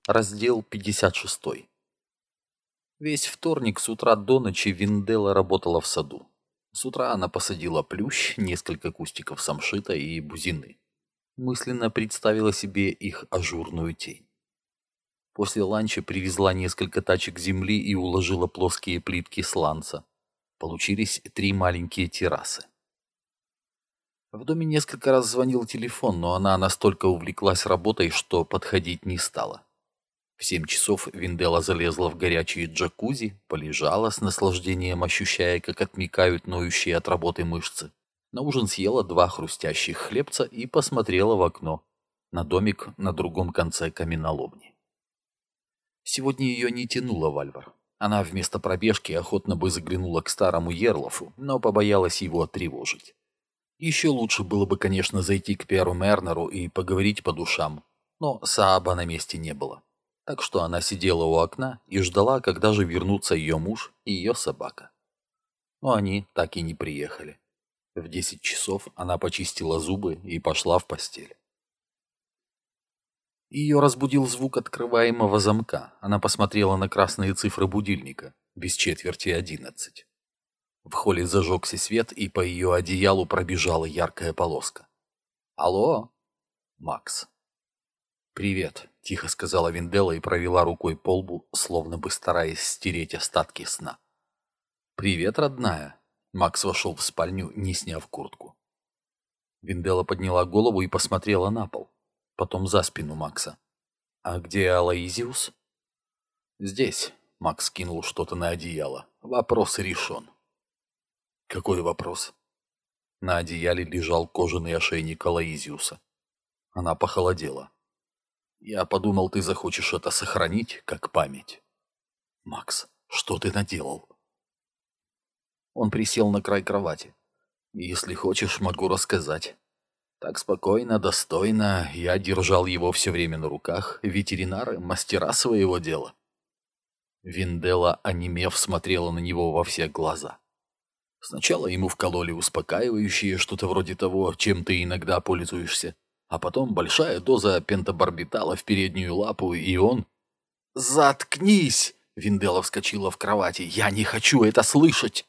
Раздел 56. Весь вторник с утра до ночи Винделла работала в саду. С утра она посадила плющ, несколько кустиков самшита и бузины. Мысленно представила себе их ажурную тень. После ланча привезла несколько тачек земли и уложила плоские плитки сланца. Получились 3 маленькие террасы. В доме несколько раз звонил телефон, но она настолько увлеклась работой, что подходить не стала. В 7 часов Винделла залезла в горячие джакузи, полежала с наслаждением, ощущая, как отмекают ноющие от работы мышцы. На ужин съела 2 хрустящих хлебца и посмотрела в окно, на домик на другом конце каменоломни. Сегодня ее не тянуло в Альвар. Она вместо пробежки охотно бы заглянула к старому Ерлофу, но побоялась его тревожить. Еще лучше было бы, конечно, зайти к Перу Мернеру и поговорить по душам, но Сааба на месте не было. Так что она сидела у окна и ждала, когда же вернутся ее муж и ее собака. Но они так и не приехали. В 10 часов она почистила зубы и пошла в постель. Ее разбудил звук открываемого замка. Она посмотрела на красные цифры будильника, без четверти 11. В холле зажегся свет, и по ее одеялу пробежала яркая полоска. «Алло?» «Макс». «Привет», — тихо сказала Винделла и провела рукой по лбу, словно бы стараясь стереть остатки сна. «Привет, родная». Макс вошел в спальню, не сняв куртку. Винделла подняла голову и посмотрела на пол, потом за спину Макса. «А где Алоизиус?» «Здесь», — Макс кинул что-то на одеяло. «Вопрос решен». «Какой вопрос?» На одеяле лежал кожаный ошейник Алоизиуса. Она похолодела. «Я подумал, ты захочешь это сохранить, как память». «Макс, что ты наделал?» Он присел на край кровати. «Если хочешь, могу рассказать». Так спокойно, достойно, я держал его все время на руках. Ветеринары — мастера своего дела. Винделла, онемев, смотрела на него во все глаза. Сначала ему вкололи успокаивающее, что-то вроде того, чем ты иногда пользуешься, а потом большая доза пентабарбитала в переднюю лапу, и он... «Заткнись!» — Винделла вскочила в кровати. «Я не хочу это слышать!»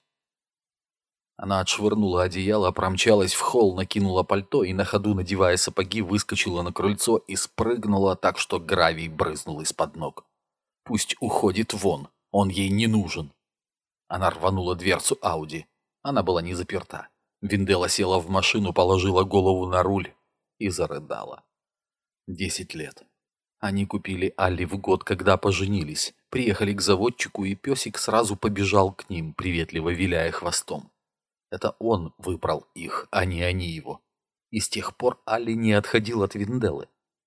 Она отшвырнула одеяло, промчалась в холл, накинула пальто и на ходу, надевая сапоги, выскочила на крыльцо и спрыгнула так, что гравий брызнул из-под ног. Пусть уходит вон, он ей не нужен. Она рванула дверцу Ауди. Она была не заперта. Винделла села в машину, положила голову на руль и зарыдала. 10 лет. Они купили Алли в год, когда поженились. Приехали к заводчику, и песик сразу побежал к ним, приветливо виляя хвостом. Это он выбрал их, а не они его. И с тех пор Алли не отходил от Винделлы.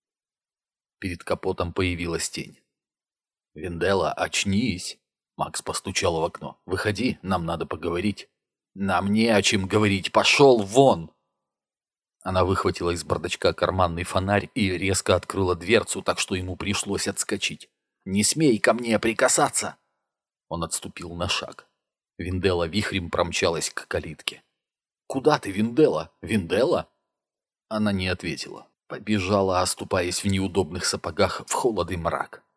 Перед капотом появилась тень. «Винделла, очнись!» Макс постучал в окно. «Выходи, нам надо поговорить». «Нам не о чем говорить, пошел вон!» Она выхватила из бардачка карманный фонарь и резко открыла дверцу, так что ему пришлось отскочить. «Не смей ко мне прикасаться!» Он отступил на шаг. Винделла вихрем промчалась к калитке. «Куда ты, Винделла? Винделла?» Она не ответила. Побежала, оступаясь в неудобных сапогах в холод и мрак.